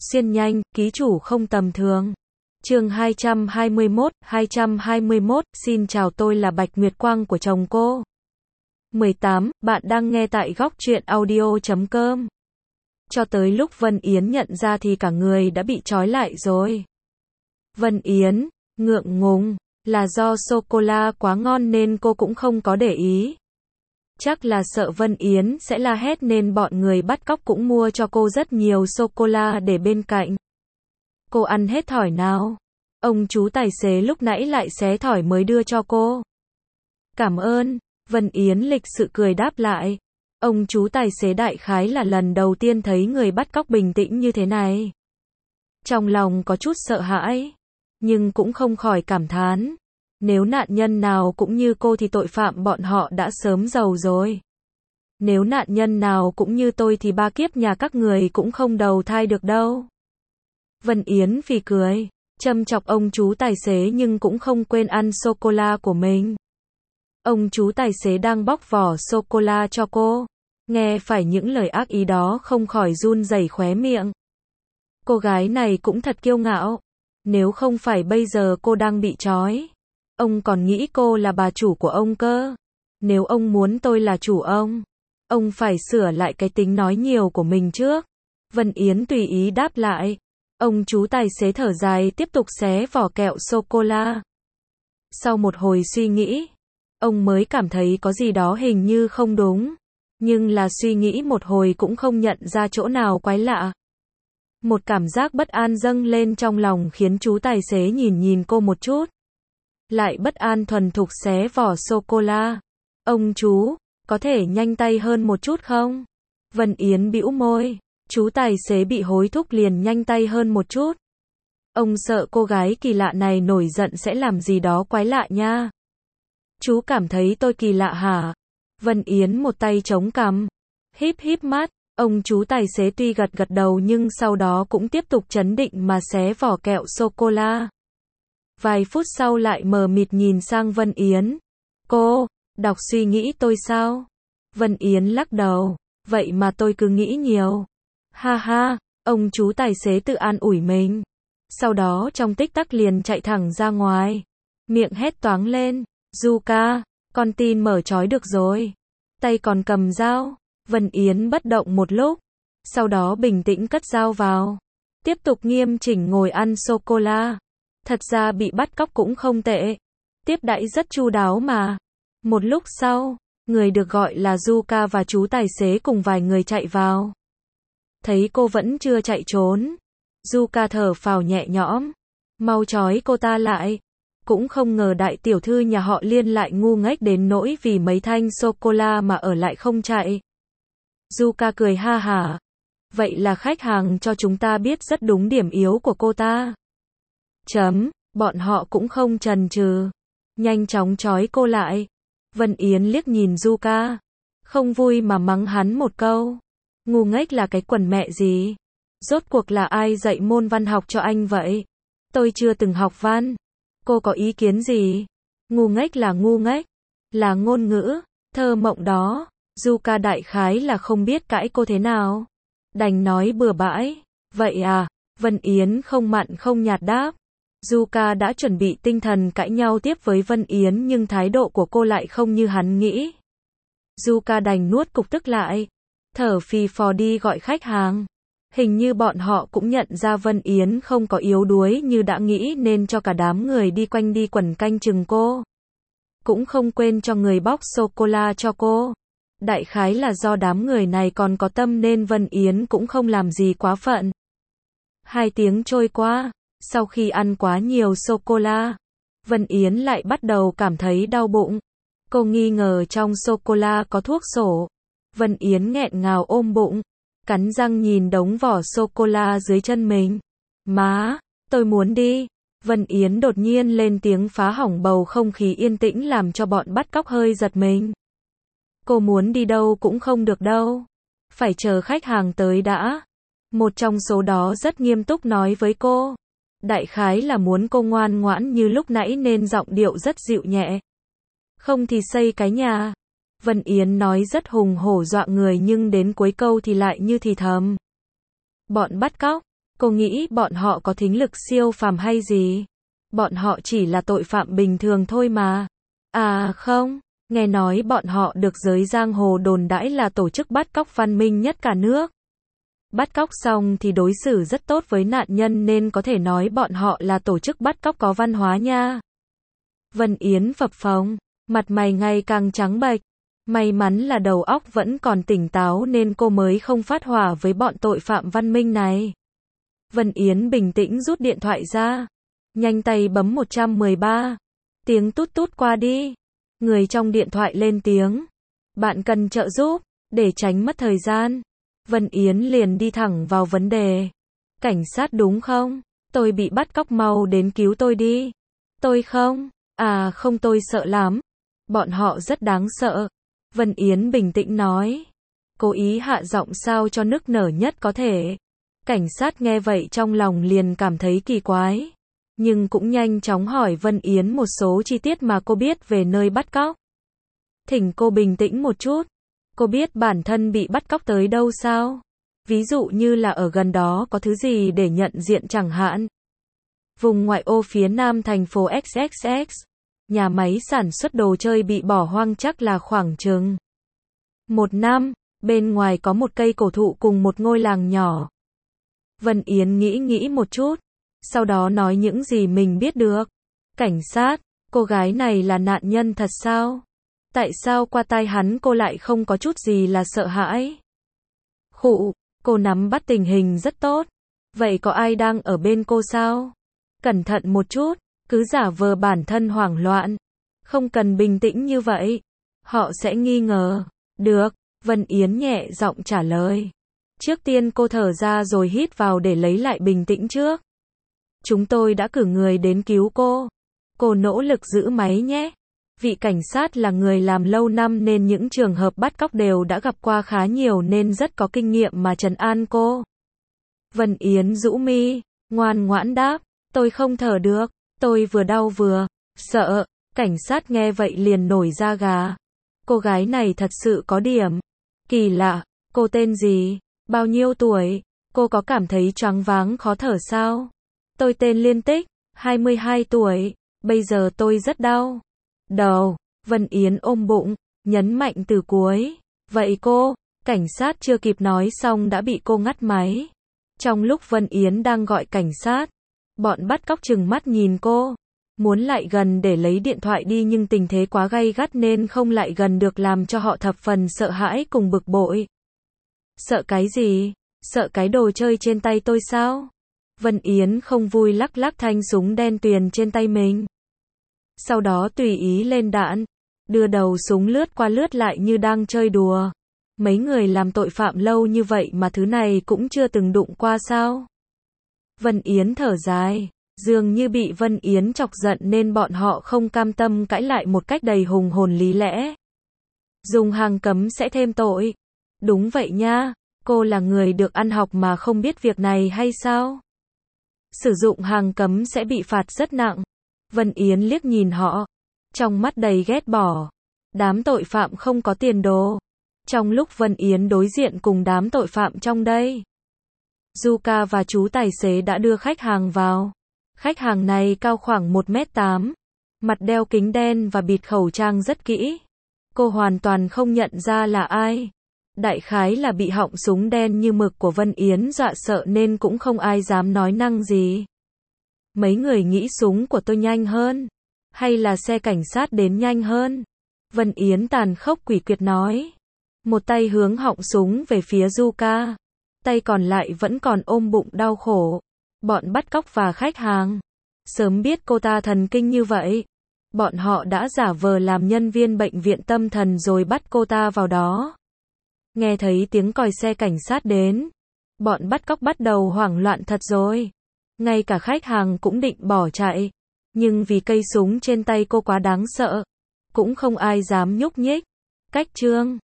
Xuyên nhanh, ký chủ không tầm thường. Chương 221, xin chào, tôi là Bạch Nguyệt Quang của chồng cô. 18, bạn đang nghe tại góc truyện audio.com. Cho tới lúc Vân Yến nhận ra thì cả người đã bị trói lại rồi. Vân Yến, ngượng ngùng, là do sô-cô-la quá ngon nên cô cũng không có để ý. Chắc là sợ Vân Yến sẽ la hét nên bọn người bắt cóc cũng mua cho cô rất nhiều sô-cô-la để bên cạnh. Cô ăn hết thỏi nào? Ông chú tài xế lúc nãy lại xé thỏi mới đưa cho cô. Cảm ơn, Vân Yến lịch sự cười đáp lại. Ông chú tài xế đại khái là lần đầu tiên thấy người bắt cóc bình tĩnh như thế này. Trong lòng có chút sợ hãi, nhưng cũng không khỏi cảm thán. Nếu nạn nhân nào cũng như cô thì tội phạm bọn họ đã sớm giàu rồi. Nếu nạn nhân nào cũng như tôi thì ba kiếp nhà các người cũng không đầu thai được đâu. Vân Yến phì cười, châm chọc ông chú tài xế nhưng cũng không quên ăn sô-cô-la của mình. Ông chú tài xế đang bóc vỏ sô-cô-la cho cô. Nghe phải những lời ác ý đó không khỏi run rẩy khóe miệng. Cô gái này cũng thật kiêu ngạo. Nếu không phải bây giờ cô đang bị trói, ông còn nghĩ cô là bà chủ của ông cơ. Nếu ông muốn tôi là chủ ông phải sửa lại cái tính nói nhiều của mình trước. Vân Yến tùy ý đáp lại. Ông chú tài xế thở dài tiếp tục xé vỏ kẹo sô-cô-la. Sau một hồi suy nghĩ, ông mới cảm thấy có gì đó hình như không đúng. Nhưng là suy nghĩ một hồi cũng không nhận ra chỗ nào quái lạ. Một cảm giác bất an dâng lên trong lòng khiến chú tài xế nhìn cô một chút. Lại bất an thuần thục xé vỏ sô-cô-la. Ông chú, có thể nhanh tay hơn một chút không? Vân Yến bĩu môi. Chú tài xế bị hối thúc liền nhanh tay hơn một chút. Ông sợ cô gái kỳ lạ này nổi giận sẽ làm gì đó quái lạ nha. Chú cảm thấy tôi kỳ lạ hả? Vân Yến một tay chống cằm, híp mắt. Ông chú tài xế tuy gật đầu nhưng sau đó cũng tiếp tục trấn định mà xé vỏ kẹo sô-cô-la. Vài phút sau lại mờ mịt nhìn sang Vân Yến. Cô, đọc suy nghĩ tôi sao? Vân Yến lắc đầu. Vậy mà tôi cứ nghĩ nhiều. Ha ha, ông chú tài xế tự an ủi mình. Sau đó trong tích tắc liền chạy thẳng ra ngoài. Miệng hét toáng lên. Zuka, con tin mở trói được rồi. Tay còn cầm dao. Vân Yến bất động một lúc. Sau đó bình tĩnh cất dao vào. Tiếp tục nghiêm chỉnh ngồi ăn sô-cô-la. Thật ra bị bắt cóc cũng không tệ. Tiếp đãi rất chu đáo mà. Một lúc sau, người được gọi là Zuka và chú tài xế cùng vài người chạy vào. Thấy cô vẫn chưa chạy trốn. Zuka thở phào nhẹ nhõm. Mau trói cô ta lại. Cũng không ngờ đại tiểu thư nhà họ Liên lại ngu ngốc đến nỗi vì mấy thanh sô-cô-la mà ở lại không chạy. Zuka cười ha hả. Vậy là khách hàng cho chúng ta biết rất đúng điểm yếu của cô ta. Bọn họ cũng không chần chừ. Nhanh chóng trói cô lại. Vân Yến liếc nhìn Zuka. Không vui mà mắng hắn một câu. Ngu ngốc là cái quần mẹ gì? Rốt cuộc là ai dạy môn văn học cho anh vậy? Tôi chưa từng học văn. Cô có ý kiến gì? Ngu ngốc là ngu ngốc. Là ngôn ngữ, thơ mộng đó. Zuka đại khái là không biết cãi cô thế nào. Đành nói bừa bãi. Vậy à? Vân Yến không mặn không nhạt đáp. Zuka đã chuẩn bị tinh thần cãi nhau tiếp với Vân Yến nhưng thái độ của cô lại không như hắn nghĩ. Zuka đành nuốt cục tức lại. Thở phì phò đi gọi khách hàng. Hình như bọn họ cũng nhận ra Vân Yến không có yếu đuối như đã nghĩ nên cho cả đám người đi quanh đi quẩn canh chừng cô. Cũng không quên cho người bóc sô-cô-la cho cô. Đại khái là do đám người này còn có tâm nên Vân Yến cũng không làm gì quá phận. 2 tiếng trôi qua, sau khi ăn quá nhiều sô-cô-la, Vân Yến lại bắt đầu cảm thấy đau bụng. Cô nghi ngờ trong sô-cô-la có thuốc sổ. Vân Yến nghẹn ngào ôm bụng, cắn răng nhìn đống vỏ sô-cô-la dưới chân mình. Má, tôi muốn đi. Vân Yến đột nhiên lên tiếng phá hỏng bầu không khí yên tĩnh làm cho bọn bắt cóc hơi giật mình. Cô muốn đi đâu cũng không được đâu. Phải chờ khách hàng tới đã. Một trong số đó rất nghiêm túc nói với cô. Đại khái là muốn cô ngoan ngoãn như lúc nãy nên giọng điệu rất dịu nhẹ. Không thì xây cái nhà. Vân Yến nói rất hùng hổ dọa người nhưng đến cuối câu thì lại như thì thầm. Bọn bắt cóc, Cô nghĩ bọn họ có thính lực siêu phàm hay gì? Bọn họ chỉ là tội phạm bình thường thôi mà. À không, nghe nói bọn họ được giới giang hồ đồn đãi là tổ chức bắt cóc văn minh nhất cả nước. Bắt cóc xong thì đối xử rất tốt với nạn nhân nên có thể nói bọn họ là tổ chức bắt cóc có văn hóa nha. Vân Yến phập phồng, mặt mày ngày càng trắng bệch. May mắn là đầu óc vẫn còn tỉnh táo nên cô mới không phát hỏa với bọn tội phạm văn minh này. Vân Yến bình tĩnh rút điện thoại ra. Nhanh tay bấm 113. Tiếng tút tút qua đi. Người trong điện thoại lên tiếng. Bạn cần trợ giúp, để tránh mất thời gian. Vân Yến liền đi thẳng vào vấn đề. Cảnh sát đúng không? Tôi bị bắt cóc, mau đến cứu tôi đi. Tôi không. À không, tôi sợ lắm. Bọn họ rất đáng sợ. Vân Yến bình tĩnh nói. Cố ý hạ giọng sao cho nức nở nhất có thể. Cảnh sát nghe vậy trong lòng liền cảm thấy kỳ quái. Nhưng cũng nhanh chóng hỏi Vân Yến một số chi tiết mà cô biết về nơi bắt cóc. Thỉnh cô bình tĩnh một chút. Cô biết bản thân bị bắt cóc tới đâu sao? Ví dụ như là ở gần đó có thứ gì để nhận diện chẳng hạn. Vùng ngoại ô phía nam thành phố XXX. Nhà máy sản xuất đồ chơi bị bỏ hoang chắc là khoảng chừng 1 năm. Bên ngoài có một cây cổ thụ cùng một ngôi làng nhỏ. Vân Yến nghĩ một chút. Sau đó nói những gì mình biết được. Cảnh sát, cô gái này là nạn nhân thật sao? Tại sao qua tai hắn cô lại không có chút gì là sợ hãi? Khụ, cô nắm bắt tình hình rất tốt. Vậy có ai đang ở bên cô sao? Cẩn thận một chút, cứ giả vờ bản thân hoảng loạn. Không cần bình tĩnh như vậy. Họ sẽ nghi ngờ. Được, Vân Yến nhẹ giọng trả lời. Trước tiên cô thở ra rồi hít vào để lấy lại bình tĩnh trước. Chúng tôi đã cử người đến cứu cô. Cô nỗ lực giữ máy nhé. Vị cảnh sát là người làm lâu năm nên những trường hợp bắt cóc đều đã gặp qua khá nhiều nên rất có kinh nghiệm mà trấn an cô. Vân Yến rũ mi, ngoan ngoãn đáp, tôi không thở được, tôi vừa đau vừa sợ. Cảnh sát nghe vậy liền nổi da gà. Cô gái này thật sự có điểm. Kỳ lạ, cô tên gì? Bao nhiêu tuổi? Cô có cảm thấy choáng váng khó thở sao? Tôi tên Liên Tích, 22 tuổi, bây giờ tôi rất đau đầu. Vân Yến ôm bụng, nhấn mạnh từ cuối. Vậy cô, cảnh sát chưa kịp nói xong đã bị cô ngắt máy. Trong lúc Vân Yến đang gọi cảnh sát, bọn bắt cóc trừng mắt nhìn cô. Muốn lại gần để lấy điện thoại đi nhưng tình thế quá gay gắt nên không lại gần được làm cho họ thập phần sợ hãi cùng bực bội. Sợ cái gì? Sợ cái đồ chơi trên tay tôi sao? Vân Yến không vui lắc lắc thanh súng đen tuyền trên tay mình. Sau đó tùy ý lên đạn, đưa đầu súng lướt qua lướt lại như đang chơi đùa. Mấy người làm tội phạm lâu như vậy mà thứ này cũng chưa từng đụng qua sao? Vân Yến thở dài, dường như bị Vân Yến chọc giận nên bọn họ không cam tâm cãi lại một cách đầy hùng hồn lý lẽ. Dùng hàng cấm sẽ thêm tội. Đúng vậy nha, cô là người được ăn học mà không biết việc này hay sao? Sử dụng hàng cấm sẽ bị phạt rất nặng. Vân Yến liếc nhìn họ, trong mắt đầy ghét bỏ. Đám tội phạm không có tiền đồ. Trong lúc Vân Yến đối diện cùng đám tội phạm trong đây, Zuka và chú tài xế đã đưa khách hàng vào. Khách hàng này cao khoảng 1m8, mặt đeo kính đen và bịt khẩu trang rất kỹ. Cô hoàn toàn không nhận ra là ai. Đại khái là bị họng súng đen như mực của Vân Yến dọa sợ nên cũng không ai dám nói năng gì. Mấy người nghĩ súng của tôi nhanh hơn, hay là xe cảnh sát đến nhanh hơn? Vân Yến tàn khốc quỷ quyệt nói. Một tay hướng họng súng về phía Zuka, tay còn lại vẫn còn ôm bụng đau khổ. Bọn bắt cóc và khách hàng sớm biết cô ta thần kinh như vậy, bọn họ đã giả vờ làm nhân viên bệnh viện tâm thần rồi bắt cô ta vào đó. Nghe thấy tiếng còi xe cảnh sát đến, bọn bắt cóc bắt đầu hoảng loạn thật rồi. Ngay cả khách hàng cũng định bỏ chạy, nhưng vì cây súng trên tay cô quá đáng sợ, cũng không ai dám nhúc nhích. Cách chương